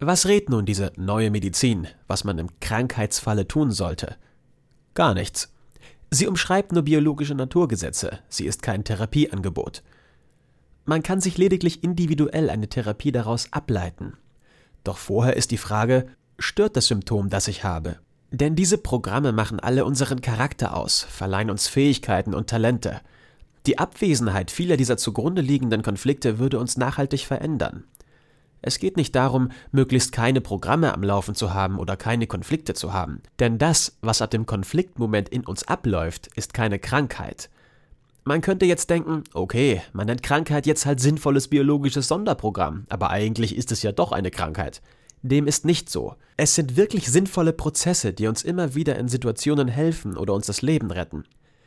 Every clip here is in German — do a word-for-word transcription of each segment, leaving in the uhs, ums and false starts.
Was rät nun diese neue Medizin, was man im Krankheitsfalle tun sollte? Gar nichts. Sie umschreibt nur biologische Naturgesetze, sie ist kein Therapieangebot. Man kann sich lediglich individuell eine Therapie daraus ableiten. Doch vorher ist die Frage, stört das Symptom, das ich habe? Denn diese Programme machen alle unseren Charakter aus, verleihen uns Fähigkeiten und Talente. Die Abwesenheit vieler dieser zugrunde liegenden Konflikte würde uns nachhaltig verändern. Es geht nicht darum, möglichst keine Programme am Laufen zu haben oder keine Konflikte zu haben. Denn das, was ab dem Konfliktmoment in uns abläuft, ist keine Krankheit. Man könnte jetzt denken, okay, man nennt Krankheit jetzt halt sinnvolles biologisches Sonderprogramm, aber eigentlich ist es ja doch eine Krankheit. Dem ist nicht so. Es sind wirklich sinnvolle Prozesse, die uns immer wieder in Situationen helfen oder uns das Leben retten.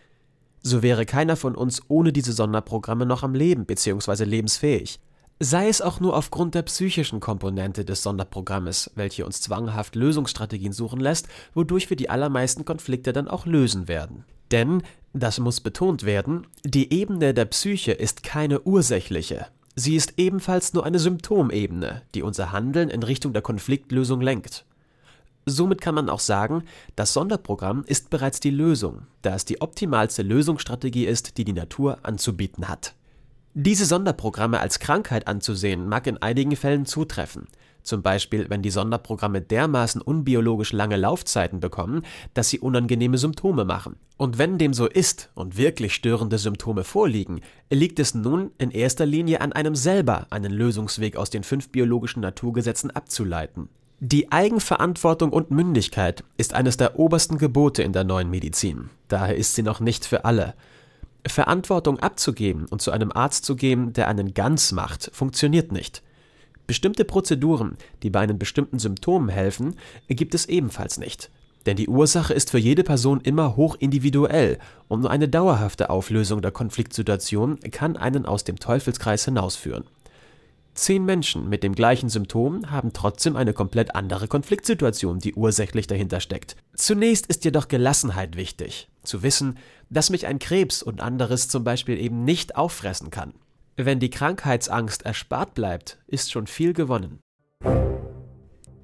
So wäre keiner von uns ohne diese Sonderprogramme noch am Leben bzw. lebensfähig. Sei es auch nur aufgrund der psychischen Komponente des Sonderprogrammes, welche uns zwanghaft Lösungsstrategien suchen lässt, wodurch wir die allermeisten Konflikte dann auch lösen werden. Denn, das muss betont werden, die Ebene der Psyche ist keine ursächliche. Sie ist ebenfalls nur eine Symptomebene, die unser Handeln in Richtung der Konfliktlösung lenkt. Somit kann man auch sagen, das Sonderprogramm ist bereits die Lösung, da es die optimalste Lösungsstrategie ist, die die Natur anzubieten hat. Diese Sonderprogramme als Krankheit anzusehen, mag in einigen Fällen zutreffen. Zum Beispiel, wenn die Sonderprogramme dermaßen unbiologisch lange Laufzeiten bekommen, dass sie unangenehme Symptome machen. Und wenn dem so ist und wirklich störende Symptome vorliegen, liegt es nun in erster Linie an einem selber, einen Lösungsweg aus den fünf biologischen Naturgesetzen abzuleiten. Die Eigenverantwortung und Mündigkeit ist eines der obersten Gebote in der neuen Medizin. Daher ist sie noch nicht für alle. Verantwortung abzugeben und zu einem Arzt zu gehen, der einen ganz macht, funktioniert nicht. Bestimmte Prozeduren, die bei einem bestimmten Symptom helfen, gibt es ebenfalls nicht. Denn die Ursache ist für jede Person immer hoch individuell und nur eine dauerhafte Auflösung der Konfliktsituation kann einen aus dem Teufelskreis hinausführen. Zehn Menschen mit dem gleichen Symptom haben trotzdem eine komplett andere Konfliktsituation, die ursächlich dahinter steckt. Zunächst ist jedoch Gelassenheit wichtig. Zu wissen, dass mich ein Krebs und anderes zum Beispiel eben nicht auffressen kann. Wenn die Krankheitsangst erspart bleibt, ist schon viel gewonnen.